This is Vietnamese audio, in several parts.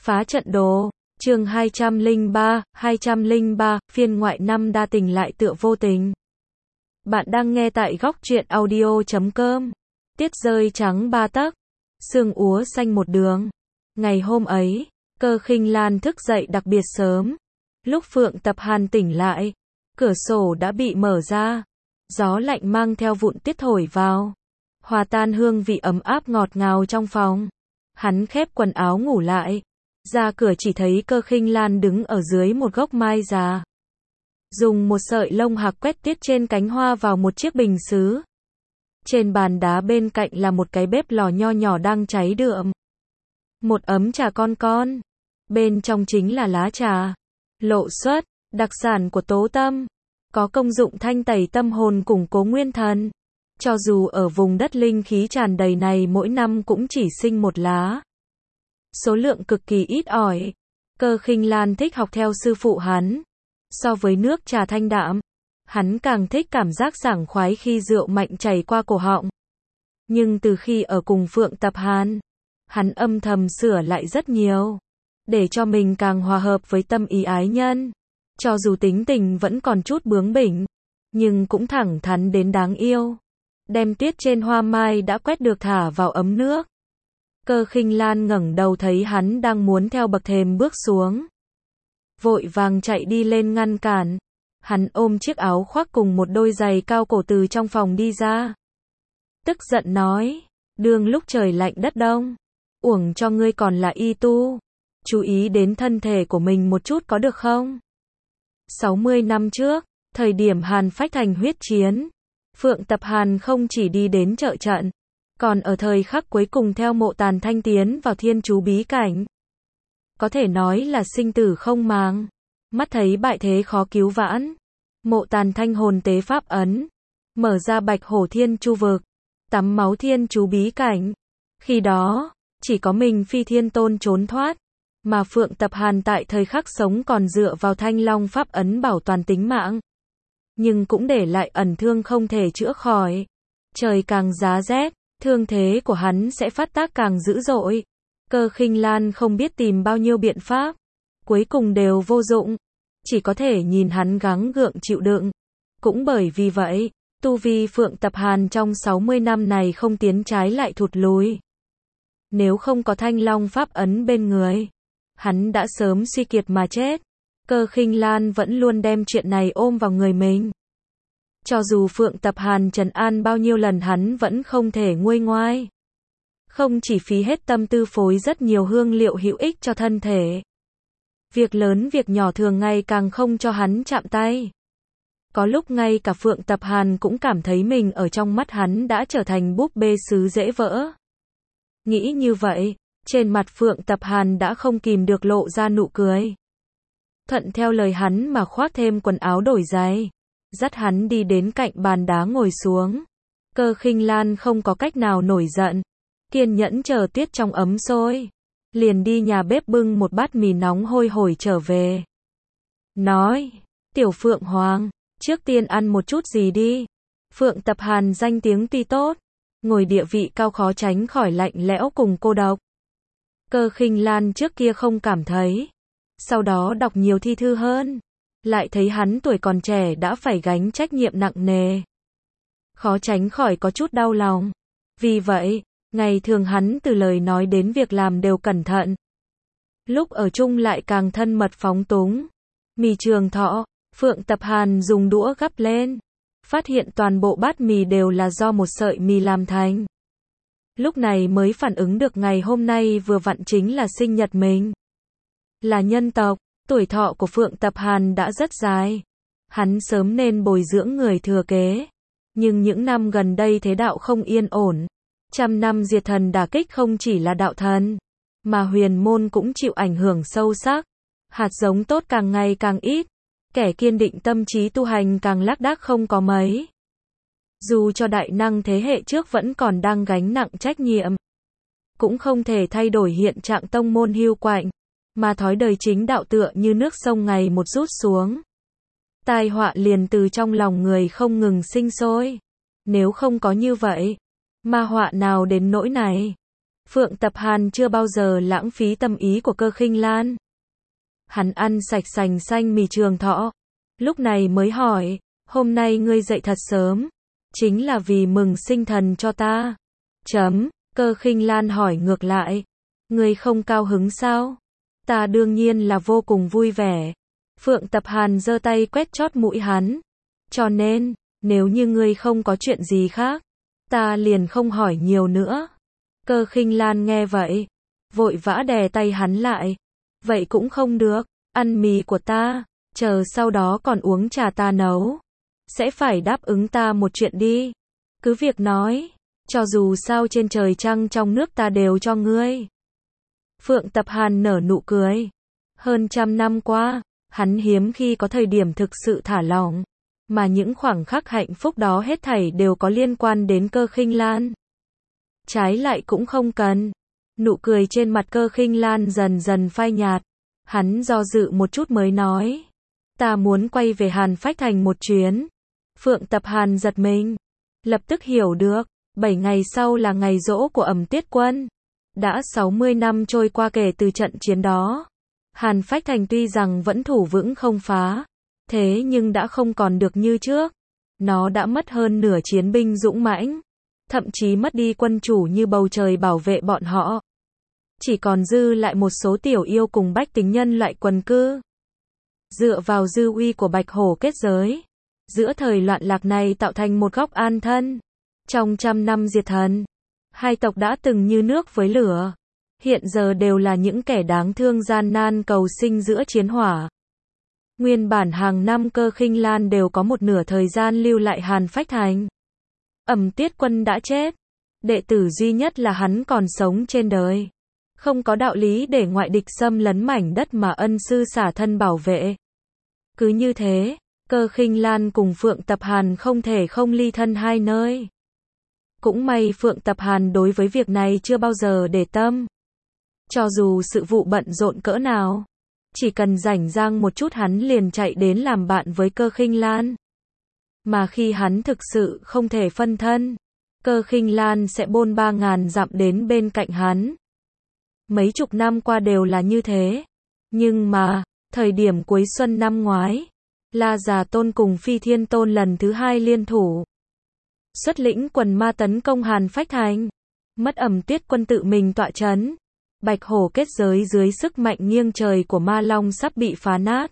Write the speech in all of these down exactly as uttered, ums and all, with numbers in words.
Phá trận đồ, chương hai trăm lẻ ba, hai trăm lẻ ba, phiên ngoại năm đa tình lại tựa vô tình. Bạn đang nghe tại góc truyện audio chấm com. Tiết rơi trắng ba tấc, sương úa xanh một đường. Ngày hôm ấy, Cơ Khinh Lan thức dậy đặc biệt sớm. Lúc Phượng Tập Hàn tỉnh lại, cửa sổ đã bị mở ra. Gió lạnh mang theo vụn tuyết thổi vào, hòa tan hương vị ấm áp ngọt ngào trong phòng. Hắn khép quần áo ngủ lại. Ra cửa chỉ thấy Cơ Khinh Lan đứng ở dưới một gốc mai già. Dùng một sợi lông hạc quét tiết trên cánh hoa vào một chiếc bình sứ. Trên bàn đá bên cạnh là một cái bếp lò nho nhỏ đang cháy đượm. Một ấm trà con con. Bên trong chính là lá trà lộ xuất, đặc sản của Tố Tâm. Có công dụng thanh tẩy tâm hồn, củng cố nguyên thần. Cho dù ở vùng đất linh khí tràn đầy này mỗi năm cũng chỉ sinh một lá. Số lượng cực kỳ ít ỏi. Cơ Khinh Lan thích học theo sư phụ hắn. So với nước trà thanh đạm, hắn càng thích cảm giác sảng khoái khi rượu mạnh chảy qua cổ họng. Nhưng từ khi ở cùng Phượng Tập Hàn, hắn âm thầm sửa lại rất nhiều, để cho mình càng hòa hợp với tâm ý ái nhân. Cho dù tính tình vẫn còn chút bướng bỉnh, nhưng cũng thẳng thắn đến đáng yêu. Đem tiết trên hoa mai đã quét được thả vào ấm nước. Cơ Khinh Lan ngẩng đầu thấy hắn đang muốn theo bậc thềm bước xuống. Vội vàng chạy đi lên ngăn cản. Hắn ôm chiếc áo khoác cùng một đôi giày cao cổ từ trong phòng đi ra. Tức giận nói, đương lúc trời lạnh đất đông, uổng cho ngươi còn là y tu. Chú ý đến thân thể của mình một chút có được không? sáu mươi năm trước, thời điểm Hàn Phách Thành huyết chiến, Phượng Tập Hàn không chỉ đi đến trợ trận, còn ở thời khắc cuối cùng theo Mộ Tàn Thanh tiến vào thiên chú bí cảnh. Có thể nói là sinh tử không màng. Mắt thấy bại thế khó cứu vãn, Mộ Tàn Thanh hồn tế pháp ấn, mở ra Bạch Hổ Thiên Chu vực, tắm máu thiên chú bí cảnh. Khi đó, chỉ có mình Phi Thiên Tôn trốn thoát, mà Phượng Tập Hàn tại thời khắc sống còn dựa vào Thanh Long pháp ấn bảo toàn tính mạng. Nhưng cũng để lại ẩn thương không thể chữa khỏi. Trời càng giá rét, thương thế của hắn sẽ phát tác càng dữ dội. Cơ Khinh Lan không biết tìm bao nhiêu biện pháp, cuối cùng đều vô dụng, chỉ có thể nhìn hắn gắng gượng chịu đựng. Cũng bởi vì vậy, tu vi Phượng Tập Hàn trong sáu mươi năm này không tiến trái lại thụt lùi. Nếu không có Thanh Long pháp ấn bên người, hắn đã sớm suy kiệt mà chết. Cơ Khinh Lan vẫn luôn đem chuyện này ôm vào người mình. Cho dù Phượng Tập Hàn trấn an bao nhiêu lần hắn vẫn không thể nguôi ngoai. Không chỉ phí hết tâm tư phối rất nhiều hương liệu hữu ích cho thân thể. Việc lớn việc nhỏ thường ngày càng không cho hắn chạm tay. Có lúc ngay cả Phượng Tập Hàn cũng cảm thấy mình ở trong mắt hắn đã trở thành búp bê sứ dễ vỡ. Nghĩ như vậy, trên mặt Phượng Tập Hàn đã không kìm được lộ ra nụ cười. Thuận theo lời hắn mà khoác thêm quần áo đổi giày, dắt hắn đi đến cạnh bàn đá ngồi xuống. Cơ Khinh Lan không có cách nào nổi giận, kiên nhẫn chờ tuyết trong ấm sôi, liền đi nhà bếp bưng một bát mì nóng hôi hổi trở về. Nói, Tiểu Phượng Hoàng, trước tiên ăn một chút gì đi. Phượng Tập Hàn danh tiếng tuy tốt, ngồi địa vị cao khó tránh khỏi lạnh lẽo cùng cô độc. Cơ Khinh Lan trước kia không cảm thấy, sau đó đọc nhiều thi thư hơn, lại thấy hắn tuổi còn trẻ đã phải gánh trách nhiệm nặng nề. Khó tránh khỏi có chút đau lòng. Vì vậy, ngày thường hắn từ lời nói đến việc làm đều cẩn thận. Lúc ở chung lại càng thân mật phóng túng. Mì Trường Thọ, Phượng Tập Hàn dùng đũa gắp lên, phát hiện toàn bộ bát mì đều là do một sợi mì làm thành. Lúc này mới phản ứng được ngày hôm nay vừa vặn chính là sinh nhật mình. Là nhân tộc, tuổi thọ của Phượng Tập Hàn đã rất dài. Hắn sớm nên bồi dưỡng người thừa kế. Nhưng những năm gần đây thế đạo không yên ổn. Trăm năm diệt thần đả kích không chỉ là đạo thần, mà huyền môn cũng chịu ảnh hưởng sâu sắc. Hạt giống tốt càng ngày càng ít. Kẻ kiên định tâm trí tu hành càng lác đác không có mấy. Dù cho đại năng thế hệ trước vẫn còn đang gánh nặng trách nhiệm, cũng không thể thay đổi hiện trạng tông môn hiu quạnh, mà thói đời chính đạo tựa như nước sông ngày một rút xuống. Tai họa liền từ trong lòng người không ngừng sinh sôi. Nếu không có như vậy, ma họa nào đến nỗi này? Phượng Tập Hàn chưa bao giờ lãng phí tâm ý của Cơ Khinh Lan. Hắn ăn sạch sành xanh mì Trường Thọ, lúc này mới hỏi, hôm nay ngươi dậy thật sớm, chính là vì mừng sinh thần cho ta. Chấm, Cơ Khinh Lan hỏi ngược lại, ngươi không cao hứng sao? Ta đương nhiên là vô cùng vui vẻ. Phượng Tập Hàn giơ tay quét chót mũi hắn. Cho nên, nếu như ngươi không có chuyện gì khác, ta liền không hỏi nhiều nữa. Cơ Khinh Lan nghe vậy, vội vã đè tay hắn lại. Vậy cũng không được, ăn mì của ta, chờ sau đó còn uống trà ta nấu. Sẽ phải đáp ứng ta một chuyện đi. Cứ việc nói, cho dù sao trên trời trăng trong nước ta đều cho ngươi. Phượng Tập Hàn nở nụ cười. Hơn trăm năm qua, hắn hiếm khi có thời điểm thực sự thả lỏng, mà những khoảng khắc hạnh phúc đó hết thảy đều có liên quan đến Cơ Khinh Lan. Trái lại cũng không cần. Nụ cười trên mặt Cơ Khinh Lan dần dần phai nhạt. Hắn do dự một chút mới nói, ta muốn quay về Hàn Phách Thành một chuyến. Phượng Tập Hàn giật mình, lập tức hiểu được, bảy ngày sau là ngày giỗ của Ẩm Tiết Quân. Đã sáu mươi năm trôi qua kể từ trận chiến đó. Hàn Phách Thành tuy rằng vẫn thủ vững không phá, thế nhưng đã không còn được như trước. Nó đã mất hơn nửa chiến binh dũng mãnh, thậm chí mất đi quân chủ như bầu trời bảo vệ bọn họ. Chỉ còn dư lại một số tiểu yêu cùng bách tính nhân loại quần cư. Dựa vào dư uy của Bạch Hổ kết giới, giữa thời loạn lạc này tạo thành một góc an thân. Trong trăm năm diệt thần, hai tộc đã từng như nước với lửa, hiện giờ đều là những kẻ đáng thương gian nan cầu sinh giữa chiến hỏa. Nguyên bản hàng năm Cơ Khinh Lan đều có một nửa thời gian lưu lại Hàn Phách Thành. Ẩm Tiết Quân đã chết, đệ tử duy nhất là hắn còn sống trên đời. Không có đạo lý để ngoại địch xâm lấn mảnh đất mà ân sư xả thân bảo vệ. Cứ như thế, Cơ Khinh Lan cùng Phượng Tập Hàn không thể không ly thân hai nơi. Cũng may Phượng Tập Hàn đối với việc này chưa bao giờ để tâm. Cho dù sự vụ bận rộn cỡ nào, chỉ cần rảnh rang một chút hắn liền chạy đến làm bạn với Cơ Khinh Lan. Mà khi hắn thực sự không thể phân thân, Cơ Khinh Lan sẽ bôn ba ngàn dặm đến bên cạnh hắn. Mấy chục năm qua đều là như thế. Nhưng mà, thời điểm cuối xuân năm ngoái, La Già Tôn cùng Phi Thiên Tôn lần thứ hai liên thủ, xuất lĩnh quần ma tấn công Hàn Phách Thành. Mất Ẩm Tiết Quân tự mình tọa trấn. Bạch Hổ kết giới dưới sức mạnh nghiêng trời của Ma Long sắp bị phá nát.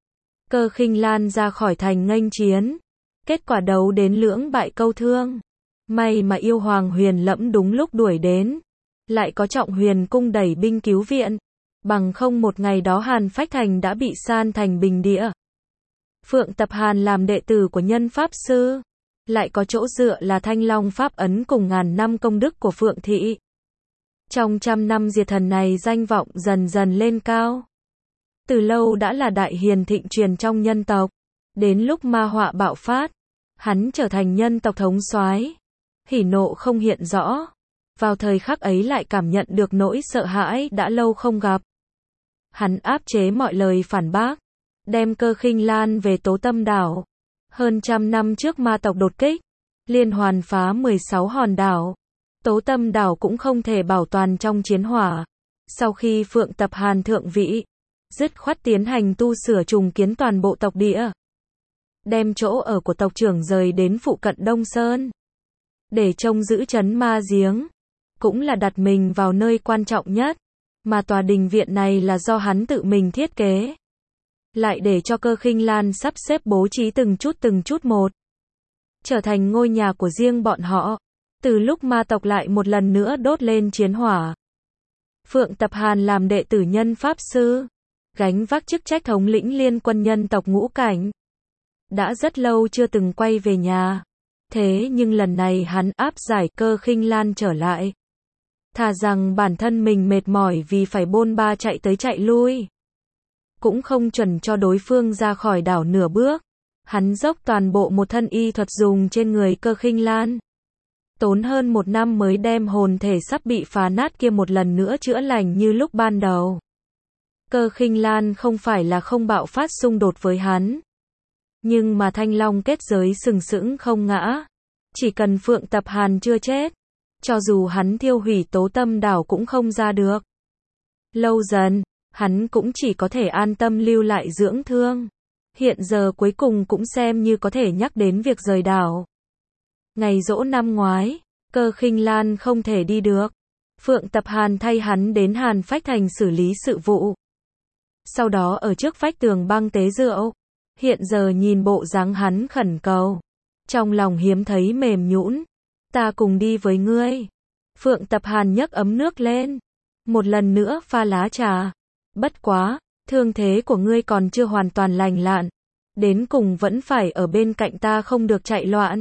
Cơ Khinh Lan ra khỏi thành nghênh chiến. Kết quả đấu đến lưỡng bại câu thương. May mà yêu hoàng Huyền Lẫm đúng lúc đuổi đến. Lại có Trọng Huyền cung đẩy binh cứu viện. Bằng không một ngày đó Hàn Phách Thành đã bị san thành bình địa. Phượng Tập Hàn làm đệ tử của Nhân Pháp Sư, lại có chỗ dựa là Thanh Long Pháp Ấn cùng ngàn năm công đức của Phượng Thị. Trong trăm năm diệt thần này danh vọng dần dần lên cao. Từ lâu đã là đại hiền thịnh truyền trong nhân tộc. Đến lúc ma họa bạo phát, hắn trở thành nhân tộc thống soái. Hỉ nộ không hiện rõ. Vào thời khắc ấy lại cảm nhận được nỗi sợ hãi đã lâu không gặp. Hắn áp chế mọi lời phản bác, đem Cơ Khinh Lan về Tố Tâm Đảo. Hơn trăm năm trước ma tộc đột kích, liên hoàn phá mười sáu hòn đảo. Tố Tâm Đảo cũng không thể bảo toàn trong chiến hỏa. Sau khi Phượng Tập Hàn thượng vị, dứt khoát tiến hành tu sửa trùng kiến toàn bộ tộc địa. Đem chỗ ở của tộc trưởng rời đến phụ cận Đông Sơn. Để trông giữ trấn ma giếng. Cũng là đặt mình vào nơi quan trọng nhất. Mà tòa đình viện này là do hắn tự mình thiết kế. Lại để cho Cơ Khinh Lan sắp xếp bố trí từng chút từng chút một. Trở thành ngôi nhà của riêng bọn họ. Từ lúc ma tộc lại một lần nữa đốt lên chiến hỏa. Phượng Tập Hàn làm đệ tử Nhân Pháp Sư, gánh vác chức trách thống lĩnh liên quân nhân tộc ngũ cảnh. Đã rất lâu chưa từng quay về nhà. Thế nhưng lần này hắn áp giải Cơ Khinh Lan trở lại. Thà rằng bản thân mình mệt mỏi vì phải bôn ba chạy tới chạy lui. Cũng không chuẩn cho đối phương ra khỏi đảo nửa bước. Hắn dốc toàn bộ một thân y thuật dùng trên người Cơ Khinh Lan. Tốn hơn một năm mới đem hồn thể sắp bị phá nát kia một lần nữa chữa lành như lúc ban đầu. Cơ Khinh Lan không phải là không bạo phát xung đột với hắn. Nhưng mà Thanh Long kết giới sừng sững không ngã. Chỉ cần Phượng Tập Hàn chưa chết, cho dù hắn thiêu hủy Tố Tâm đảo cũng không ra được. Lâu dần, hắn cũng chỉ có thể an tâm lưu lại dưỡng thương. Hiện giờ cuối cùng cũng xem như có thể nhắc đến việc rời đảo. Ngày giỗ năm ngoái, Cơ Khinh Lan không thể đi được. Phượng Tập Hàn thay hắn đến Hàn Phách Thành xử lý sự vụ. Sau đó ở trước vách tường băng tế rượu. Hiện giờ nhìn bộ dáng hắn khẩn cầu. Trong lòng hiếm thấy mềm nhũn. Ta cùng đi với ngươi. Phượng Tập Hàn nhấc ấm nước lên. Một lần nữa pha lá trà. Bất quá, thương thế của ngươi còn chưa hoàn toàn lành lặn. Đến cùng vẫn phải ở bên cạnh ta không được chạy loạn.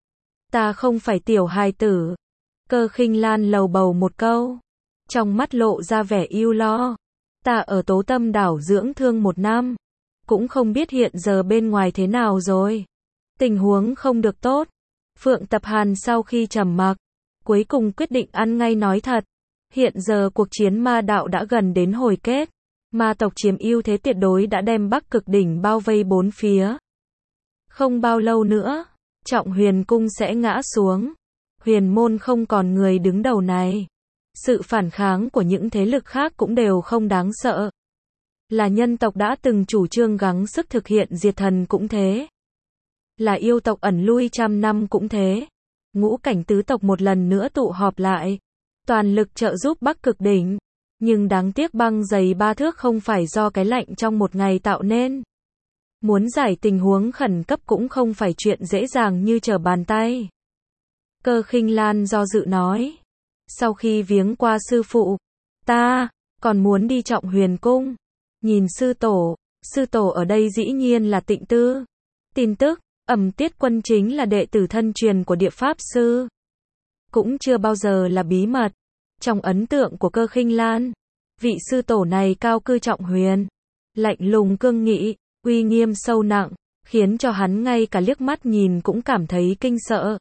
Ta không phải tiểu hài tử. Cơ Khinh Lan lầu bầu một câu. Trong mắt lộ ra vẻ ưu lo. Ta ở Tố Tâm đảo dưỡng thương một năm. Cũng không biết hiện giờ bên ngoài thế nào rồi. Tình huống không được tốt. Phượng Tập Hàn sau khi trầm mặc, cuối cùng quyết định ăn ngay nói thật. Hiện giờ cuộc chiến ma đạo đã gần đến hồi kết. Ma tộc chiếm ưu thế tuyệt đối đã đem Bắc Cực đỉnh bao vây bốn phía. Không bao lâu nữa, Trọng Huyền cung sẽ ngã xuống. Huyền môn không còn người đứng đầu này. Sự phản kháng của những thế lực khác cũng đều không đáng sợ. Là nhân tộc đã từng chủ trương gắng sức thực hiện diệt thần cũng thế. Là yêu tộc ẩn lui trăm năm cũng thế. Ngũ cảnh tứ tộc một lần nữa tụ họp lại. Toàn lực trợ giúp Bắc Cực đỉnh. Nhưng đáng tiếc băng dày ba thước không phải do cái lạnh trong một ngày tạo nên. Muốn giải tình huống khẩn cấp cũng không phải chuyện dễ dàng như trở bàn tay. Cơ Khinh Lan do dự nói. Sau khi viếng qua sư phụ, ta còn muốn đi Trọng Huyền cung. Nhìn sư tổ, sư tổ ở đây dĩ nhiên là Tịnh Tư. Tin tức, Ẩm Tiết Quân chính là đệ tử thân truyền của Địa Pháp sư. Cũng chưa bao giờ là bí mật. Trong ấn tượng của Cơ Khinh Lan, vị sư tổ này cao cư trọng huyền, lạnh lùng cương nghị, uy nghiêm sâu nặng, khiến cho hắn ngay cả liếc mắt nhìn cũng cảm thấy kinh sợ.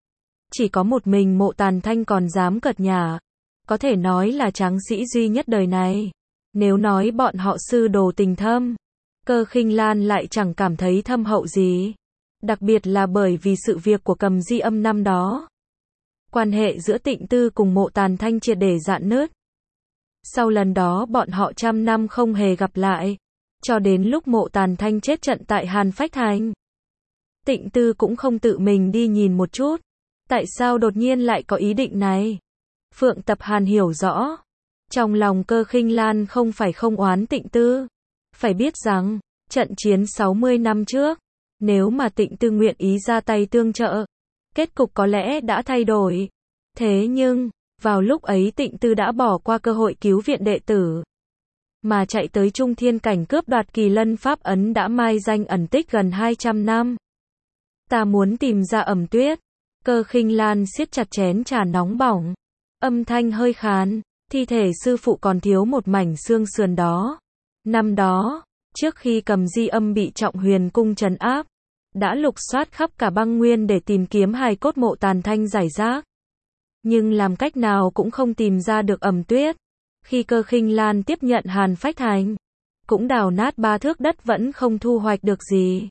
Chỉ có một mình Mộ Tàn Thanh còn dám cợt nhả, có thể nói là tráng sĩ duy nhất đời này. Nếu nói bọn họ sư đồ tình thâm, Cơ Khinh Lan lại chẳng cảm thấy thâm hậu gì. Đặc biệt là bởi vì sự việc của Cầm Di Âm năm đó. Quan hệ giữa Tịnh Tư cùng Mộ Tàn Thanh triệt để rạn nứt. Sau lần đó bọn họ trăm năm không hề gặp lại. Cho đến lúc Mộ Tàn Thanh chết trận tại Hàn Phách Thành. Tịnh Tư cũng không tự mình đi nhìn một chút. Tại sao đột nhiên lại có ý định này? Phượng Tập Hàn hiểu rõ. Trong lòng Cơ Khinh Lan không phải không oán Tịnh Tư. Phải biết rằng, trận chiến sáu mươi năm trước, nếu mà Tịnh Tư nguyện ý ra tay tương trợ, kết cục có lẽ đã thay đổi. Thế nhưng, vào lúc ấy Tịnh Tư đã bỏ qua cơ hội cứu viện đệ tử. Mà chạy tới Trung Thiên cảnh cướp đoạt Kỳ Lân Pháp ấn đã mai danh ẩn tích gần hai trăm năm. Ta muốn tìm ra Ẩm Tuyết. Cơ Khinh Lan siết chặt chén trà nóng bỏng. Âm thanh hơi khàn, thi thể sư phụ còn thiếu một mảnh xương sườn đó. Năm đó, trước khi Cầm Di Âm bị Trọng Huyền cung trấn áp, đã lục soát khắp cả băng nguyên để tìm kiếm hài cốt Mộ Tàn Thanh rải rác. Nhưng làm cách nào cũng không tìm ra được Ẩm Tuyết. Khi Cơ Khinh Lan tiếp nhận Hàn Phách Thành, cũng đào nát ba thước đất vẫn không thu hoạch được gì.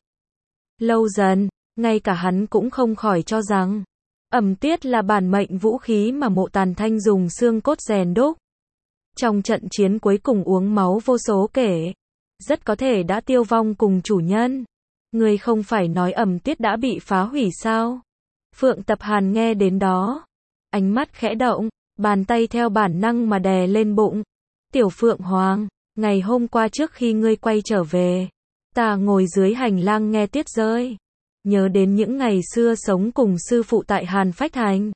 Lâu dần, ngay cả hắn cũng không khỏi cho rằng, Ẩm Tuyết là bản mệnh vũ khí mà Mộ Tàn Thanh dùng xương cốt rèn đúc. Trong trận chiến cuối cùng uống máu vô số kể, rất có thể đã tiêu vong cùng chủ nhân. Người không phải nói Ẩm Tuyết đã bị phá hủy sao? Phượng Tập Hàn nghe đến đó, ánh mắt khẽ động, bàn tay theo bản năng mà đè lên bụng. Tiểu Phượng Hoàng, ngày hôm qua trước khi ngươi quay trở về, ta ngồi dưới hành lang nghe tuyết rơi. Nhớ đến những ngày xưa sống cùng sư phụ tại Hàn Phách Thành.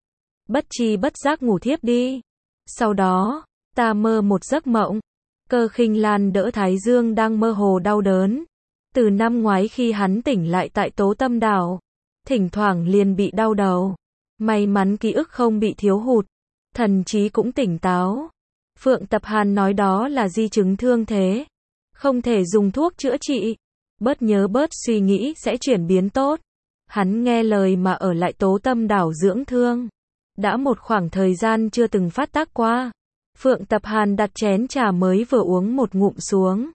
Bất tri bất giác ngủ thiếp đi. Sau đó, ta mơ một giấc mộng. Cơ Khinh Lan đỡ Thái Dương đang mơ hồ đau đớn. Từ năm ngoái khi hắn tỉnh lại tại Tố Tâm đảo, thỉnh thoảng liền bị đau đầu. May mắn ký ức không bị thiếu hụt, thần trí cũng tỉnh táo. Phượng Tập Hàn nói đó là di chứng thương thế, không thể dùng thuốc chữa trị. Bớt nhớ bớt suy nghĩ sẽ chuyển biến tốt. Hắn nghe lời mà ở lại Tố Tâm đảo dưỡng thương. Đã một khoảng thời gian chưa từng phát tác qua. Phượng Tập Hàn đặt chén trà mới vừa uống một ngụm xuống.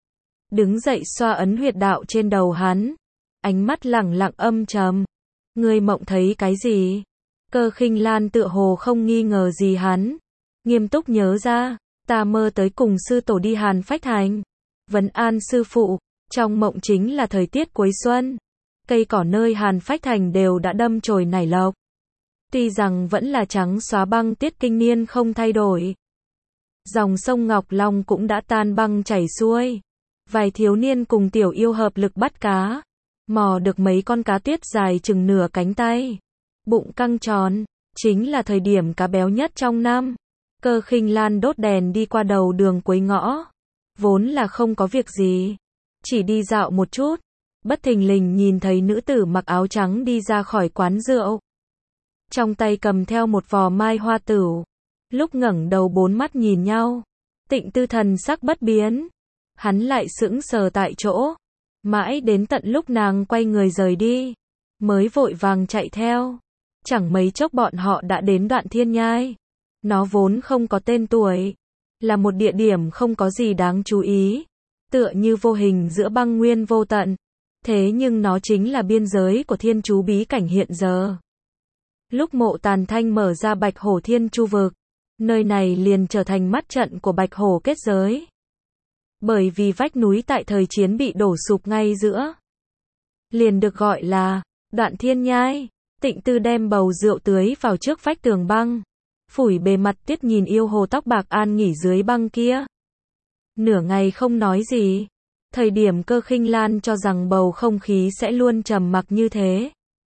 Đứng dậy xoa ấn huyệt đạo trên đầu hắn. Ánh mắt lẳng lặng âm trầm. Ngươi mộng thấy cái gì? Cơ Khinh Lan tựa hồ không nghi ngờ gì hắn. Nghiêm túc nhớ ra, ta mơ tới cùng sư tổ đi Hàn Phách Thành. Vấn an sư phụ, trong mộng chính là thời tiết cuối xuân. Cây cỏ nơi Hàn Phách Thành đều đã đâm chồi nảy lộc. Tuy rằng vẫn là trắng xóa băng tiết kinh niên không thay đổi. Dòng sông Ngọc Long cũng đã tan băng chảy xuôi. Vài thiếu niên cùng tiểu yêu hợp lực bắt cá. Mò được mấy con cá tuyết dài chừng nửa cánh tay. Bụng căng tròn, chính là thời điểm cá béo nhất trong năm. Cơ Khinh Lan đốt đèn đi qua đầu đường cuối ngõ. Vốn là không có việc gì. Chỉ đi dạo một chút. Bất thình lình nhìn thấy nữ tử mặc áo trắng đi ra khỏi quán rượu. Trong tay cầm theo một vò mai hoa tửu. Lúc ngẩng đầu bốn mắt nhìn nhau. Tịnh Tư thần sắc bất biến. Hắn lại sững sờ tại chỗ. Mãi đến tận lúc nàng quay người rời đi. Mới vội vàng chạy theo. Chẳng mấy chốc bọn họ đã đến Đoạn Thiên Nhai. Nó vốn không có tên tuổi. Là một địa điểm không có gì đáng chú ý. Tựa như vô hình giữa băng nguyên vô tận. Thế nhưng nó chính là biên giới của thiên chú bí cảnh hiện giờ. Lúc Mộ Tàn Thanh mở ra Bạch Hổ Thiên Chu Vực. Nơi này liền trở thành mắt trận của Bạch Hổ kết giới. Bởi vì vách núi tại thời chiến bị đổ sụp ngay giữa. Liền được gọi là Đoạn Thiên Nhai. Tịnh Tư đem bầu rượu tưới vào trước vách tường băng. Phủi bề mặt Tiết nhìn yêu hồ tóc bạc an nghỉ dưới băng kia. Nửa ngày không nói gì. Thời điểm Cơ Khinh Lan cho rằng bầu không khí sẽ luôn trầm mặc như thế.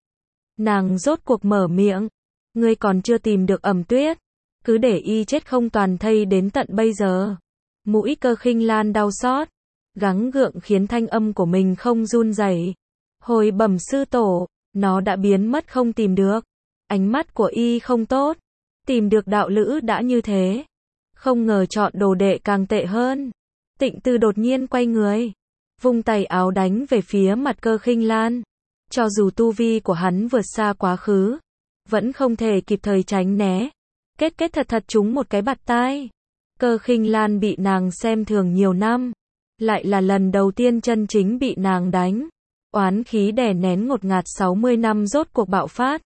Nàng rốt cuộc mở miệng. Ngươi còn chưa tìm được Ẩm Tuyết. Cứ để y chết không toàn thây đến tận bây giờ. Mũi Cơ Khinh Lan đau xót. Gắng gượng khiến thanh âm của mình không run rẩy. Hồi bẩm sư tổ. Nó đã biến mất không tìm được. Ánh mắt của y không tốt. Tìm được đạo lữ đã như thế. Không ngờ chọn đồ đệ càng tệ hơn. Tịnh Tư đột nhiên quay người. Vung tay áo đánh về phía mặt Cơ Khinh Lan. Cho dù tu vi của hắn vượt xa quá khứ. Vẫn không thể kịp thời tránh né. Kết kết thật thật trúng một cái bạt tai. Cơ Khinh Lan bị nàng xem thường nhiều năm. Lại là lần đầu tiên chân chính bị nàng đánh. Oán khí đè nén ngột ngạt sáu mươi năm rốt cuộc bạo phát.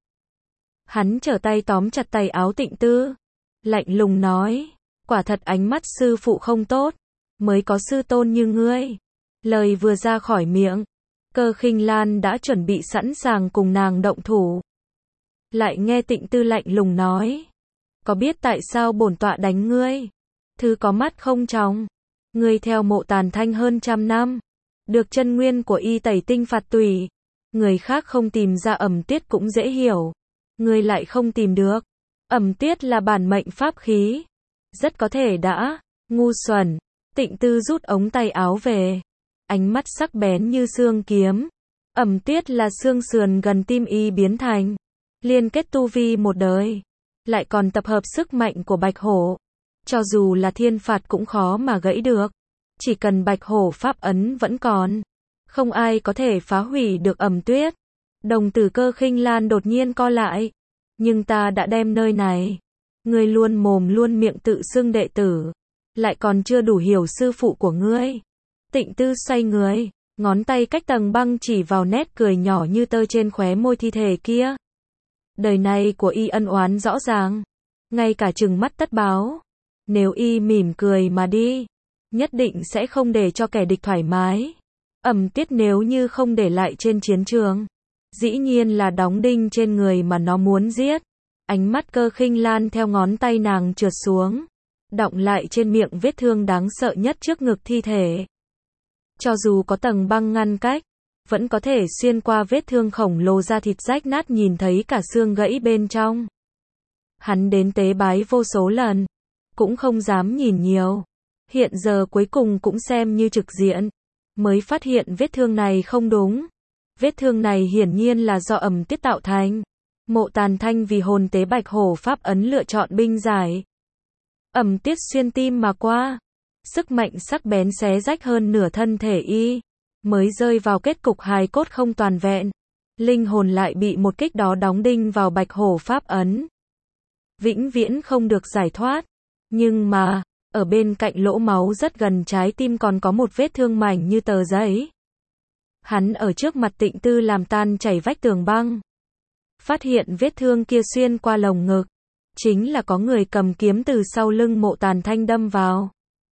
Hắn trở tay tóm chặt tay áo Tịnh Tư. Lạnh lùng nói. Quả thật ánh mắt sư phụ không tốt. Mới có sư tôn như ngươi. Lời vừa ra khỏi miệng. Cơ Khinh Lan đã chuẩn bị sẵn sàng cùng nàng động thủ. Lại nghe Tịnh Tư lạnh lùng nói. Có biết tại sao bổn tọa đánh ngươi? Thứ có mắt không tròng. Ngươi theo Mộ Tàn Thanh hơn trăm năm. Được chân nguyên của y tẩy tinh phạt tùy. Người khác không tìm ra Ẩm Tuyết cũng dễ hiểu. Ngươi lại không tìm được. Ẩm Tuyết là bản mệnh pháp khí. Rất có thể đã. Ngu xuẩn. Tịnh Tư rút ống tay áo về. Ánh mắt sắc bén như xương kiếm. Ẩm Tuyết là xương sườn gần tim y biến thành. Liên kết tu vi một đời. Lại còn tập hợp sức mạnh của Bạch Hổ. Cho dù là thiên phạt cũng khó mà gãy được. Chỉ cần Bạch Hổ pháp ấn vẫn còn. Không ai có thể phá hủy được Ẩm Tuyết. Đồng tử Cơ Khinh Lan đột nhiên co lại. Nhưng ta đã đem nơi này. Ngươi luôn mồm luôn miệng tự xưng đệ tử. Lại còn chưa đủ hiểu sư phụ của ngươi. Tịnh Tư xoay người. Ngón tay cách tầng băng chỉ vào nét cười nhỏ như tơ trên khóe môi thi thể kia. Đời này của y ân oán rõ ràng. Ngay cả trừng mắt tất báo. Nếu y mỉm cười mà đi. Nhất định sẽ không để cho kẻ địch thoải mái. Ẩm Tuyết nếu như không để lại trên chiến trường. Dĩ nhiên là đóng đinh trên người mà nó muốn giết. Ánh mắt Cơ Khinh Lan theo ngón tay nàng trượt xuống. Đọng lại trên miệng vết thương đáng sợ nhất trước ngực thi thể. Cho dù có tầng băng ngăn cách. Vẫn có thể xuyên qua vết thương khổng lồ ra thịt rách nát nhìn thấy cả xương gãy bên trong. Hắn đến tế bái vô số lần. Cũng không dám nhìn nhiều. Hiện giờ cuối cùng cũng xem như trực diện. Mới phát hiện vết thương này không đúng. Vết thương này hiển nhiên là do Ẩm Tuyết tạo thành. Mộ Tàn Thanh vì hồn tế Bạch Hổ pháp ấn lựa chọn binh giải. Ẩm Tuyết xuyên tim mà qua. Sức mạnh sắc bén xé rách hơn nửa thân thể y. Mới rơi vào kết cục hài cốt không toàn vẹn. Linh hồn lại bị một kích đó đóng đinh vào Bạch Hổ pháp ấn. Vĩnh viễn không được giải thoát. Nhưng mà, ở bên cạnh lỗ máu rất gần trái tim còn có một vết thương mảnh như tờ giấy. Hắn ở trước mặt Tịnh Tư làm tan chảy vách tường băng. phát hiện vết thương kia xuyên qua lồng ngực. Chính là có người cầm kiếm từ sau lưng Mộ Tàn Thanh đâm vào.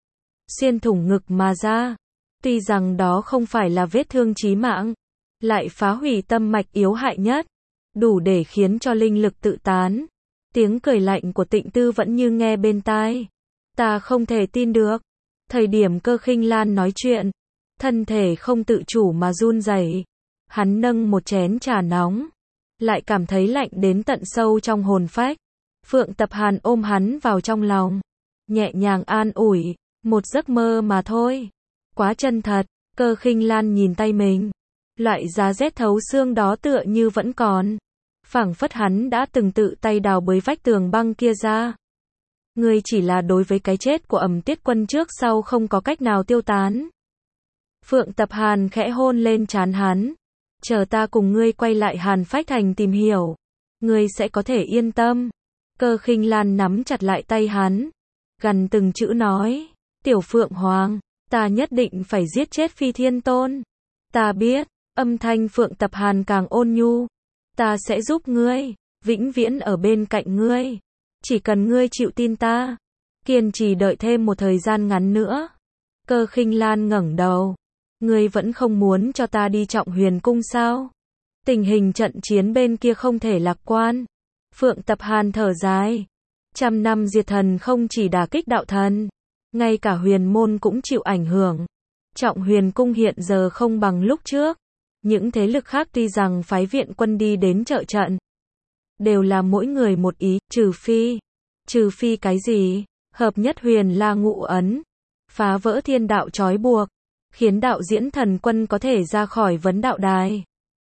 Xuyên thủng ngực mà ra. Tuy rằng đó không phải là vết thương chí mạng, lại phá hủy tâm mạch yếu hại nhất, đủ để khiến cho linh lực tự tán. Tiếng cười lạnh của Tịnh Tư vẫn như nghe bên tai. Ta không thể tin được. Thời điểm Cơ Khinh Lan nói chuyện, thân thể không tự chủ mà run rẩy. Hắn nâng một chén trà nóng, lại cảm thấy lạnh đến tận sâu trong hồn phách. Phượng Tập Hàn ôm hắn vào trong lòng, nhẹ nhàng an ủi, một giấc mơ mà thôi. Quá chân thật. Cơ Khinh Lan nhìn tay mình, loại giá rét thấu xương đó tựa như vẫn còn. Phảng phất hắn đã từng tự tay đào bới vách tường băng kia ra. Ngươi chỉ là đối với cái chết của Ẩm Tiết Quân trước sau không có cách nào tiêu tán. Phượng Tập Hàn khẽ hôn lên trán hắn. Chờ ta cùng ngươi quay lại Hàn Phách Thành tìm hiểu, ngươi sẽ có thể yên tâm. Cơ Khinh Lan nắm chặt lại tay hắn, gần từng chữ nói, Tiểu Phượng Hoàng, ta nhất định phải giết chết Phi Thiên Tôn. Ta biết. Âm thanh Phượng Tập Hàn càng ôn nhu. Ta sẽ giúp ngươi, vĩnh viễn ở bên cạnh ngươi. Chỉ cần ngươi chịu tin ta, kiên trì đợi thêm một thời gian ngắn nữa. Cơ Khinh Lan ngẩng đầu. Ngươi vẫn không muốn cho ta đi Trọng Huyền Cung sao? Tình hình trận chiến bên kia không thể lạc quan. Phượng Tập Hàn thở dài. Trăm năm diệt thần không chỉ đả kích đạo thần, ngay cả huyền môn cũng chịu ảnh hưởng. Trọng Huyền Cung hiện giờ không bằng lúc trước. Những thế lực khác tuy rằng phái viện quân đi đến trợ trận, đều là mỗi người một ý, trừ phi. Trừ phi cái gì? Hợp nhất Huyền La Ngũ ấn, phá vỡ thiên đạo trói buộc, khiến đạo diễn thần quân có thể ra khỏi vấn đạo đài.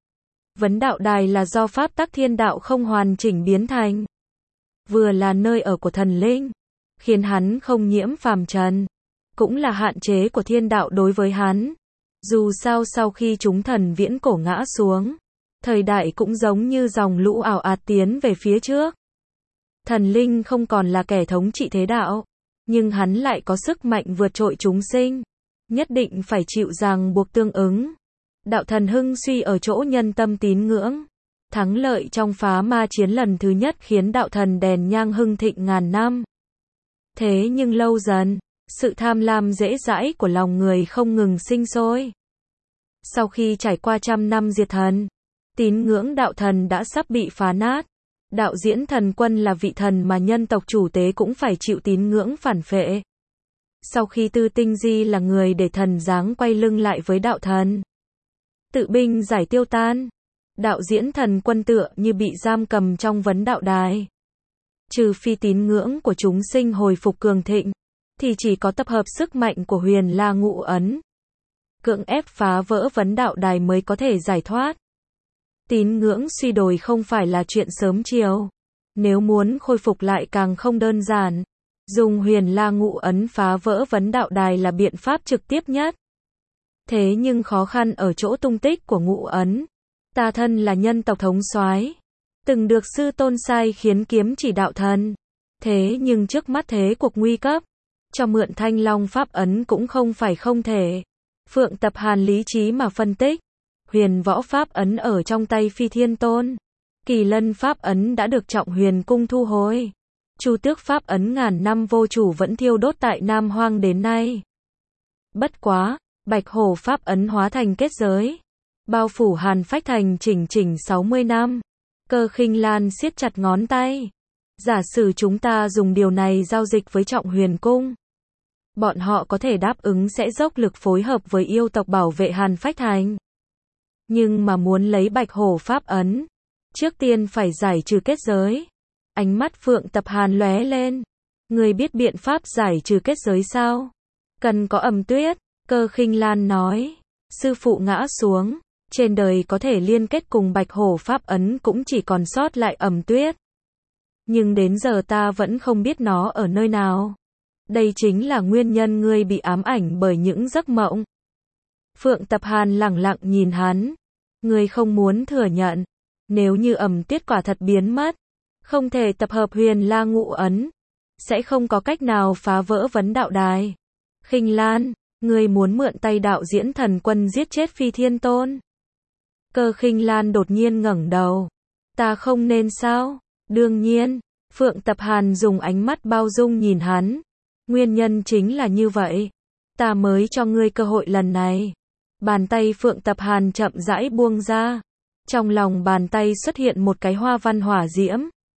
Vấn đạo đài là do pháp tắc thiên đạo không hoàn chỉnh biến thành. Vừa là nơi ở của thần linh, khiến hắn không nhiễm phàm trần, cũng là hạn chế của thiên đạo đối với hắn. Dù sao sau khi chúng thần viễn cổ ngã xuống, thời đại cũng giống như dòng lũ ảo ạt tiến về phía trước. Thần linh không còn là kẻ thống trị thế đạo, nhưng hắn lại có sức mạnh vượt trội chúng sinh, nhất định phải chịu ràng buộc tương ứng. Đạo thần hưng suy ở chỗ nhân tâm tín ngưỡng. Thắng lợi trong phá ma chiến lần thứ nhất khiến đạo thần đèn nhang hưng thịnh ngàn năm. Thế nhưng lâu dần, sự tham lam dễ dãi của lòng người không ngừng sinh sôi. Sau khi trải qua trăm năm diệt thần, tín ngưỡng đạo thần đã sắp bị phá nát. Đạo diễn thần quân là vị thần mà nhân tộc chủ tế cũng phải chịu tín ngưỡng phản phệ. Sau khi Tư Tinh Di là người để thần giáng quay lưng lại với đạo thần, tự binh giải tiêu tan, đạo diễn thần quân tựa như bị giam cầm trong vấn đạo đài. Trừ phi tín ngưỡng của chúng sinh hồi phục cường thịnh, thì chỉ có tập hợp sức mạnh của Huyền La Ngũ ấn, cưỡng ép phá vỡ vấn đạo đài mới có thể giải thoát. Tín ngưỡng suy đồi không phải là chuyện sớm chiều. Nếu muốn khôi phục lại càng không đơn giản. Dùng Huyền La Ngũ ấn phá vỡ vấn đạo đài là biện pháp trực tiếp nhất. Thế nhưng khó khăn ở chỗ tung tích của Ngũ ấn. Ta thân là nhân tộc thống soái, từng được sư tôn sai khiến kiếm chỉ đạo thần. Thế nhưng trước mắt thế cuộc nguy cấp, cho mượn Thanh Long pháp ấn cũng không phải không thể. Phượng Tập Hàn lý trí mà phân tích. Huyền Võ pháp ấn ở trong tay Phi Thiên Tôn. Kỳ Lân pháp ấn đã được Trọng Huyền Cung thu hồi. Chu Tước pháp ấn ngàn năm vô chủ vẫn thiêu đốt tại Nam Hoang đến nay. Bất quá, Bạch Hổ pháp ấn hóa thành kết giới, bao phủ Hàn Phách Thành chỉnh chỉnh sáu mươi năm. Cơ Khinh Lan siết chặt ngón tay. Giả sử chúng ta dùng điều này giao dịch với Trọng Huyền Cung, bọn họ có thể đáp ứng sẽ dốc lực phối hợp với yêu tộc bảo vệ Hàn Phách Thành. Nhưng mà muốn lấy Bạch Hổ pháp ấn, trước tiên phải giải trừ kết giới. Ánh mắt Phượng Tập Hàn lóe lên. Người biết biện pháp giải trừ kết giới sao? Cần có Ẩm Tuyết. Cơ Khinh Lan nói. Sư phụ ngã xuống, trên đời có thể liên kết cùng Bạch Hổ pháp ấn cũng chỉ còn sót lại Ẩm Tuyết. Nhưng đến giờ ta vẫn không biết nó ở nơi nào. Đây chính là nguyên nhân ngươi bị ám ảnh bởi những giấc mộng. Phượng Tập Hàn lẳng lặng nhìn hắn. Ngươi không muốn thừa nhận, nếu như Ẩm Tuyết quả thật biến mất, không thể tập hợp Huyền La Ngũ ấn, sẽ không có cách nào phá vỡ vấn đạo đài. Khinh Lan, ngươi muốn mượn tay đạo diễn thần quân giết chết Phi Thiên Tôn. Cơ Khinh Lan đột nhiên ngẩng đầu. Ta không nên sao? Đương nhiên, Phượng Tập Hàn dùng ánh mắt bao dung nhìn hắn. Nguyên nhân chính là như vậy. Ta mới cho ngươi cơ hội lần này. Bàn tay Phượng Tập Hàn chậm rãi buông ra. Trong lòng bàn tay xuất hiện một cái hoa văn hỏa diễm.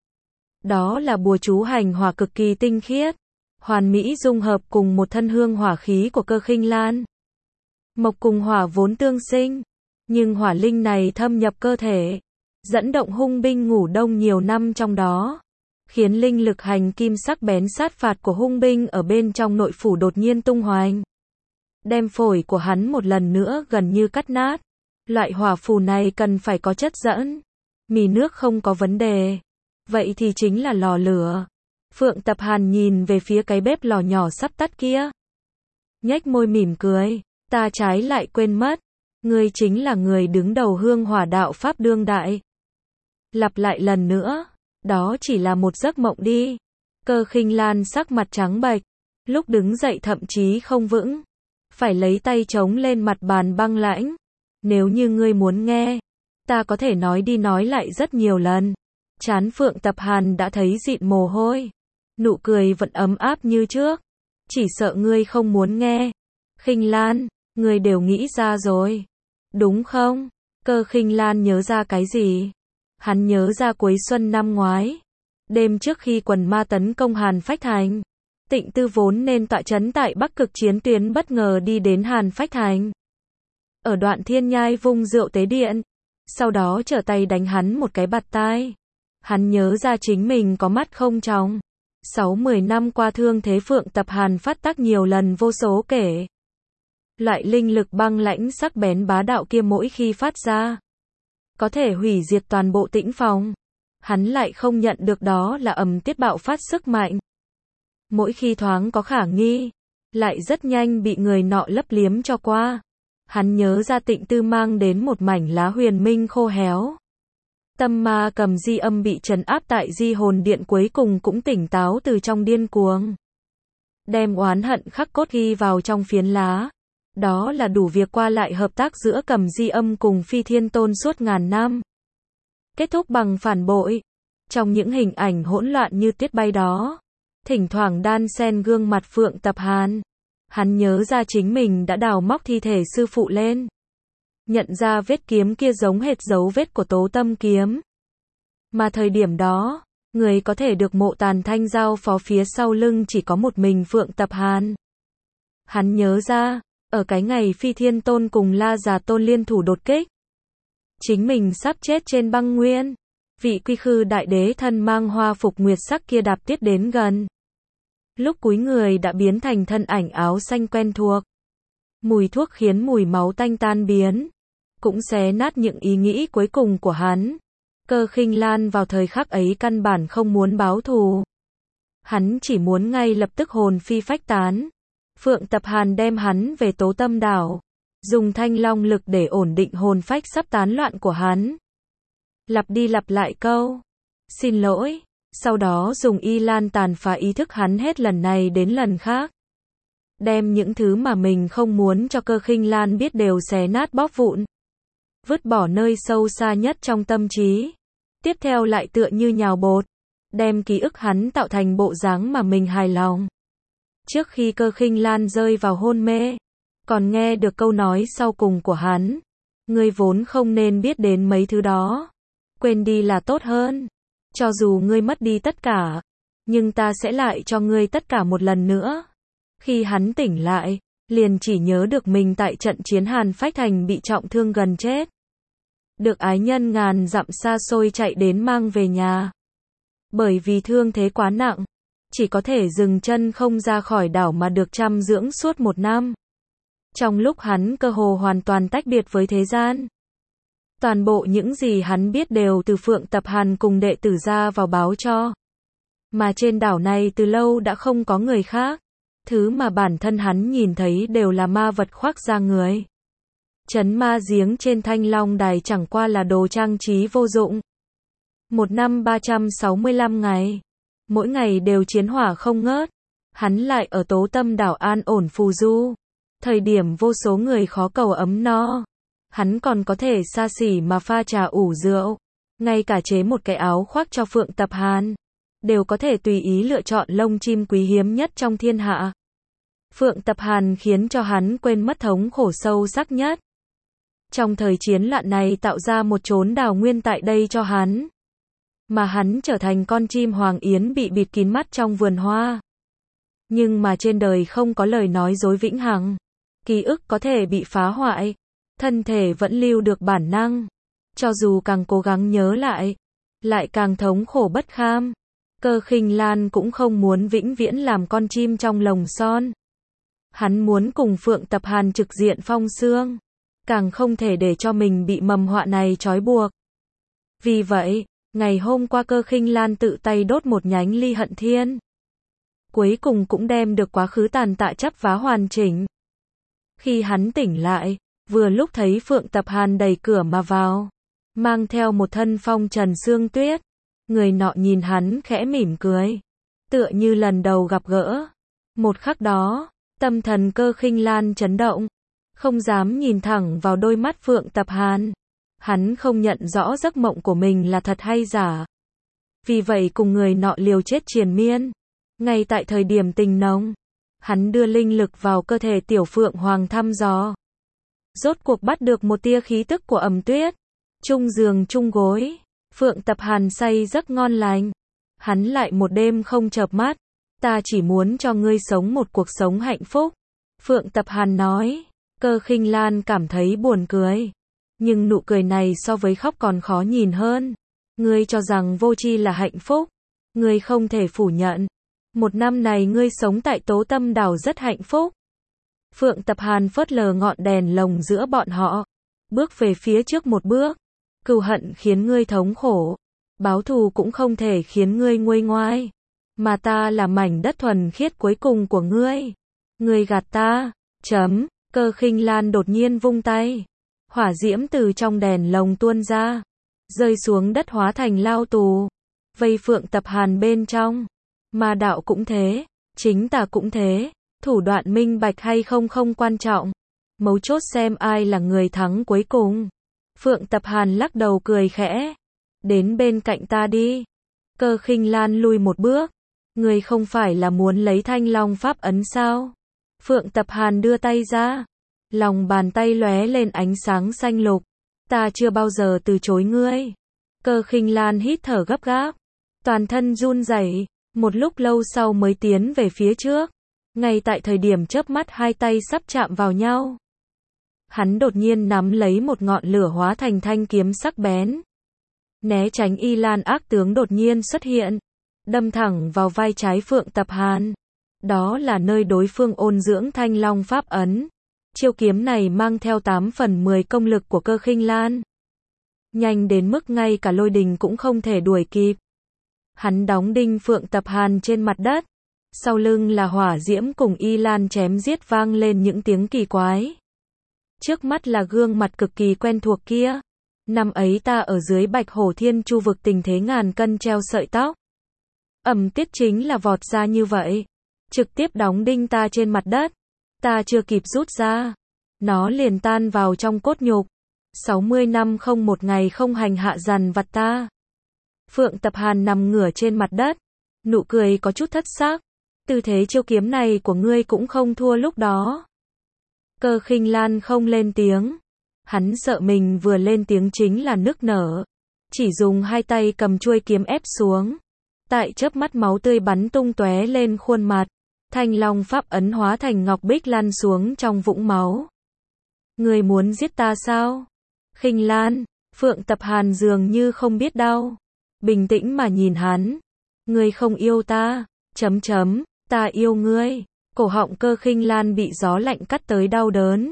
Đó là bùa chú hành hỏa cực kỳ tinh khiết. Hoàn mỹ dung hợp cùng một thân hương hỏa khí của Cơ Khinh Lan. Mộc cùng hỏa vốn tương sinh. Nhưng hỏa linh này thâm nhập cơ thể. Dẫn động hung binh ngủ đông nhiều năm trong đó. Khiến linh lực hành kim sắc bén sát phạt của hung binh ở bên trong nội phủ đột nhiên tung hoành. Đem phổi của hắn một lần nữa gần như cắt nát. Loại hỏa phù này cần phải có chất dẫn. Mì nước không có vấn đề. Vậy thì chính là lò lửa. Phượng Tập Hàn nhìn về phía cái bếp lò nhỏ sắp tắt kia. Nhếch môi mỉm cười. Ta trái lại quên mất. Ngươi chính là người đứng đầu hương hỏa đạo Pháp đương đại. Lặp lại lần nữa. Đó chỉ là một giấc mộng đi. Cơ Khinh Lan sắc mặt trắng bệch. Lúc đứng dậy thậm chí không vững. Phải lấy tay chống lên mặt bàn băng lãnh. Nếu như ngươi muốn nghe. Ta có thể nói đi nói lại rất nhiều lần. Trán Phượng Tập Hàn đã thấy dịn mồ hôi. Nụ cười vẫn ấm áp như trước. Chỉ sợ ngươi không muốn nghe. Khinh Lan, ngươi đều nghĩ ra rồi. Đúng không? Cơ Khinh Lan nhớ ra cái gì? Hắn nhớ ra cuối xuân năm ngoái. Đêm trước khi quần ma tấn công Hàn Phách Thành. Tịnh Tư vốn nên tọa trấn tại Bắc Cực chiến tuyến bất ngờ đi đến Hàn Phách Thành. Ở đoạn thiên nhai vung rượu tế điện. Sau đó trở tay đánh hắn một cái bạt tai. Hắn nhớ ra chính mình có mắt không tròng. Sáu mười năm qua thương thế Phượng Tập Hàn phát tác nhiều lần vô số kể. Loại linh lực băng lãnh sắc bén bá đạo kia mỗi khi phát ra. Có thể hủy diệt toàn bộ tĩnh phòng. Hắn lại không nhận được đó là ầm tiết bạo phát sức mạnh. Mỗi khi thoáng có khả nghi. Lại rất nhanh bị người nọ lấp liếm cho qua. Hắn nhớ ra Tịnh Tư mang đến một mảnh lá huyền minh khô héo. Tâm ma cầm di âm bị trấn áp tại di hồn điện cuối cùng cũng tỉnh táo từ trong điên cuồng. Đem oán hận khắc cốt ghi vào trong phiến lá. Đó là đủ việc qua lại hợp tác giữa cầm di âm cùng Phi Thiên Tôn suốt ngàn năm. Kết thúc bằng phản bội. Trong những hình ảnh hỗn loạn như tuyết bay đó. Thỉnh thoảng đan xen gương mặt Phượng Tập Hàn. Hắn nhớ ra chính mình đã đào móc thi thể sư phụ lên. Nhận ra vết kiếm kia giống hệt dấu vết của Tố Tâm kiếm. Mà thời điểm đó, người có thể được Mộ Tàn Thanh giao phó phía sau lưng chỉ có một mình Phượng Tập Hàn. Hắn nhớ ra, ở cái ngày Phi Thiên Tôn cùng La Già Tôn liên thủ đột kích. Chính mình sắp chết trên băng nguyên. Vị Quy Khư Đại Đế thân mang hoa phục nguyệt sắc kia đạp tiết đến gần. Lúc cúi người đã biến thành thân ảnh áo xanh quen thuộc. Mùi thuốc khiến mùi máu tanh tan biến. Cũng xé nát những ý nghĩ cuối cùng của hắn. Cơ Khinh Lan vào thời khắc ấy căn bản không muốn báo thù. Hắn chỉ muốn ngay lập tức hồn phi phách tán. Phượng Tập Hàn đem hắn về Tố Tâm đảo. Dùng thanh long lực để ổn định hồn phách sắp tán loạn của hắn. Lặp đi lặp lại câu. Xin lỗi. Sau đó dùng y lan tàn phá ý thức hắn hết lần này đến lần khác. Đem những thứ mà mình không muốn cho Cơ Khinh Lan biết đều xé nát bóp vụn. Vứt bỏ nơi sâu xa nhất trong tâm trí. Tiếp theo lại tựa như nhào bột. Đem ký ức hắn tạo thành bộ dáng mà mình hài lòng. Trước khi Cơ Khinh Lan rơi vào hôn mê. Còn nghe được câu nói sau cùng của hắn. Ngươi vốn không nên biết đến mấy thứ đó. Quên đi là tốt hơn. Cho dù ngươi mất đi tất cả. Nhưng ta sẽ lại cho ngươi tất cả một lần nữa. Khi hắn tỉnh lại. Liền chỉ nhớ được mình tại trận chiến Hàn Phách Thành bị trọng thương gần chết. Được ái nhân ngàn dặm xa xôi chạy đến mang về nhà. Bởi vì thương thế quá nặng. Chỉ có thể dừng chân không ra khỏi đảo mà được chăm dưỡng suốt một năm. Trong lúc hắn cơ hồ hoàn toàn tách biệt với thế gian. Toàn bộ những gì hắn biết đều từ Phượng Tập Hàn cùng đệ tử ra vào báo cho. Mà trên đảo này từ lâu đã không có người khác. Thứ mà bản thân hắn nhìn thấy đều là ma vật khoác da người. Trấn ma giếng trên Thanh Long Đài chẳng qua là đồ trang trí vô dụng. Một năm ba trăm sáu mươi lăm ngày. Mỗi ngày đều chiến hỏa không ngớt. Hắn lại ở Tố Tâm đảo an ổn phù du. Thời điểm vô số người khó cầu ấm no. Hắn còn có thể xa xỉ mà pha trà ủ rượu. ngay cả chế một cái áo khoác cho Phượng Tập Hàn, đều có thể tùy ý lựa chọn lông chim quý hiếm nhất trong thiên hạ. Phượng Tập Hàn khiến cho hắn quên mất thống khổ sâu sắc nhất. Trong thời chiến loạn này tạo ra một chốn đào nguyên tại đây cho hắn. Mà hắn trở thành con chim hoàng yến bị bịt kín mắt trong vườn hoa. Nhưng mà trên đời không có lời nói dối vĩnh hằng. Ký ức có thể bị phá hoại, thân thể vẫn lưu được bản năng. Cho dù càng cố gắng nhớ lại, lại càng thống khổ bất kham. Cơ Khinh Lan cũng không muốn vĩnh viễn làm con chim trong lồng son. Hắn muốn cùng Phượng Tập Hàn trực diện phong xương, càng không thể để cho mình bị mầm họa này trói buộc. Vì vậy, ngày hôm qua Cơ Khinh Lan tự tay đốt một nhánh ly hận thiên. Cuối cùng cũng đem được quá khứ tàn tạ chắp vá hoàn chỉnh. Khi hắn tỉnh lại, vừa lúc thấy Phượng Tập Hàn đẩy cửa mà vào, mang theo một thân phong trần sương tuyết. Người nọ nhìn hắn khẽ mỉm cười, tựa như lần đầu gặp gỡ. Một khắc đó, tâm thần Cơ Khinh Lan chấn động, không dám nhìn thẳng vào đôi mắt Phượng Tập Hàn. Hắn không nhận rõ giấc mộng của mình là thật hay giả. Vì vậy cùng người nọ liều chết triền miên. Ngay tại thời điểm tình nồng, hắn đưa linh lực vào cơ thể tiểu Phượng Hoàng thăm dò. Rốt cuộc bắt được một tia khí tức của Ẩm Tuyết. Chung giường chung gối, Phượng Tập Hàn say giấc ngon lành. Hắn lại một đêm không chợp mắt. Ta chỉ muốn cho ngươi sống một cuộc sống hạnh phúc. Phượng Tập Hàn nói. Cơ Khinh Lan cảm thấy buồn cười. Nhưng nụ cười này so với khóc còn khó nhìn hơn. Ngươi cho rằng vô tri là hạnh phúc. Ngươi không thể phủ nhận. Một năm này ngươi sống tại Tố Tâm Đảo rất hạnh phúc. Phượng Tập Hàn phớt lờ ngọn đèn lồng giữa bọn họ. Bước về phía trước một bước. Cừu hận khiến ngươi thống khổ. Báo thù cũng không thể khiến ngươi nguôi ngoai. Mà ta là mảnh đất thuần khiết cuối cùng của ngươi. Ngươi gạt ta. Chấm. Cơ Khinh Lan đột nhiên vung tay. Hỏa diễm từ trong đèn lồng tuôn ra. Rơi xuống đất hóa thành lao tù. Vây Phượng Tập Hàn bên trong. Ma đạo cũng thế. Chính tà cũng thế. Thủ đoạn minh bạch hay không không quan trọng. Mấu chốt xem ai là người thắng cuối cùng. Phượng Tập Hàn lắc đầu cười khẽ. Đến bên cạnh ta đi. Cơ Khinh Lan lùi một bước. Người không phải là muốn lấy Thanh Long Pháp ấn sao? Phượng Tập Hàn đưa tay ra. Lòng bàn tay lóe lên ánh sáng xanh lục. Ta chưa bao giờ từ chối ngươi. Cơ Khinh Lan hít thở gấp gáp. Toàn thân run rẩy. Một lúc lâu sau mới tiến về phía trước. Ngay tại thời điểm chớp mắt hai tay sắp chạm vào nhau. Hắn đột nhiên nắm lấy một ngọn lửa hóa thành thanh kiếm sắc bén. Né tránh Y Lan ác tướng đột nhiên xuất hiện. Đâm thẳng vào vai trái Phượng Tập Hàn. Đó là nơi đối phương ôn dưỡng Thanh Long Pháp ấn. Chiêu kiếm này mang theo tám phần mười công lực của Cơ Khinh Lan. Nhanh đến mức ngay cả Lôi Đình cũng không thể đuổi kịp. Hắn đóng đinh Phượng Tập Hàn trên mặt đất. Sau lưng là hỏa diễm cùng Y Lan chém giết vang lên những tiếng kỳ quái. Trước mắt là gương mặt cực kỳ quen thuộc kia. Năm ấy ta ở dưới Bạch Hổ Thiên Chu vực tình thế ngàn cân treo sợi tóc. Ẩm Tiết chính là vọt ra như vậy. Trực tiếp đóng đinh ta trên mặt đất. Ta chưa kịp rút ra. Nó liền tan vào trong cốt nhục. sáu mươi năm không một ngày không hành hạ dằn vặt ta. Phượng Tập Hàn nằm ngửa trên mặt đất. Nụ cười có chút thất xác. Tư thế chiêu kiếm này của ngươi cũng không thua lúc đó. Cơ Khinh Lan không lên tiếng. Hắn sợ mình vừa lên tiếng chính là nức nở. Chỉ dùng hai tay cầm chuôi kiếm ép xuống. Tại chớp mắt máu tươi bắn tung tóe lên khuôn mặt. Thanh Long Pháp ấn hóa thành ngọc bích lăn xuống trong vũng máu. Ngươi muốn giết ta sao? Khinh Lan. Phượng Tập Hàn dường như không biết đau. Bình tĩnh mà nhìn hắn. Ngươi không yêu ta. Chấm chấm. Ta yêu ngươi. Cổ họng Cơ Khinh Lan bị gió lạnh cắt tới đau đớn.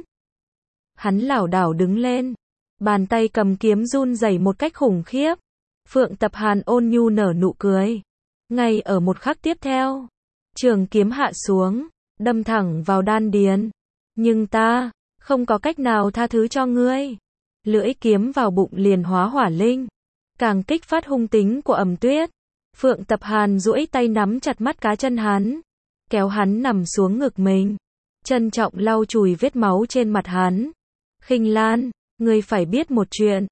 Hắn lảo đảo đứng lên. Bàn tay cầm kiếm run rẩy một cách khủng khiếp. Phượng Tập Hàn ôn nhu nở nụ cười. Ngay ở một khắc tiếp theo. Trường kiếm hạ xuống. Đâm thẳng vào đan điền. Nhưng ta không có cách nào tha thứ cho ngươi. Lưỡi kiếm vào bụng liền hóa hỏa linh. Càng kích phát hung tính của Ẩm Tuyết. Phượng Tập Hàn duỗi tay nắm chặt mắt cá chân hắn. Kéo hắn nằm xuống ngực mình. Trân trọng lau chùi vết máu trên mặt hắn. Khinh Lan, ngươi phải biết một chuyện.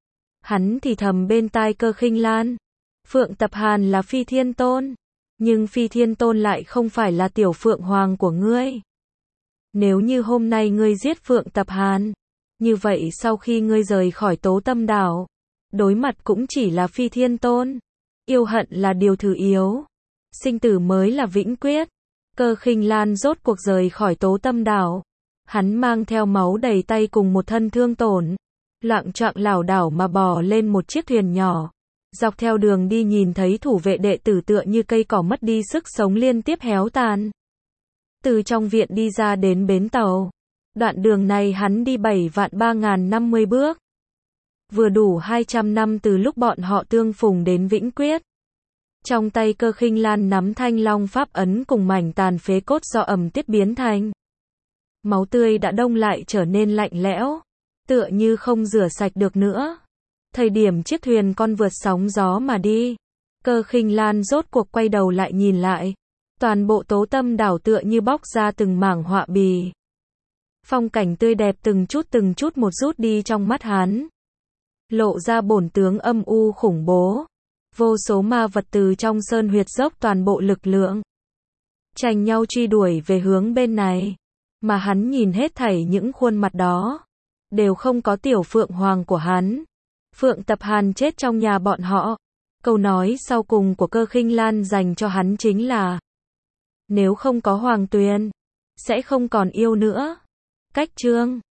Hắn thì thầm bên tai Cơ Khinh Lan. Phượng Tập Hàn là Phi Thiên Tôn. Nhưng Phi Thiên Tôn lại không phải là tiểu Phượng Hoàng của ngươi. Nếu như hôm nay ngươi giết Phượng Tập Hàn, như vậy sau khi ngươi rời khỏi Tố Tâm Đảo, đối mặt cũng chỉ là Phi Thiên Tôn. Yêu hận là điều thứ yếu. Sinh tử mới là vĩnh quyết. Cơ Khinh Lan rốt cuộc rời khỏi Tố Tâm Đảo. Hắn mang theo máu đầy tay cùng một thân thương tổn. Loạng choạng lảo đảo mà bò lên một chiếc thuyền nhỏ. Dọc theo đường đi nhìn thấy thủ vệ đệ tử tựa như cây cỏ mất đi sức sống liên tiếp héo tàn. Từ trong viện đi ra đến bến tàu. Đoạn đường này hắn đi bảy vạn ba ngàn năm mươi bước. Vừa đủ hai trăm năm từ lúc bọn họ tương phùng đến vĩnh quyết. Trong tay Cơ Khinh Lan nắm thanh long pháp ấn cùng mảnh tàn phế cốt do ẩm tiết biến thành. Máu tươi đã đông lại trở nên lạnh lẽo, tựa như không rửa sạch được nữa. Thời điểm chiếc thuyền con vượt sóng gió mà đi, Cơ Khinh Lan rốt cuộc quay đầu lại nhìn lại. Toàn bộ Tố Tâm Đảo tựa như bóc ra từng mảng họa bì. Phong cảnh tươi đẹp từng chút từng chút một rút đi trong mắt hắn. Lộ ra bổn tướng âm u khủng bố. Vô số ma vật từ trong sơn huyệt dốc toàn bộ lực lượng. Tranh nhau truy đuổi về hướng bên này. Mà hắn nhìn hết thảy những khuôn mặt đó. Đều không có tiểu Phượng Hoàng của hắn. Phượng Tập Hàn chết trong nhà bọn họ. Câu nói sau cùng của Cơ Khinh Lan dành cho hắn chính là: nếu không có Hoàng Tuyền, sẽ không còn yêu nữa. Cách chương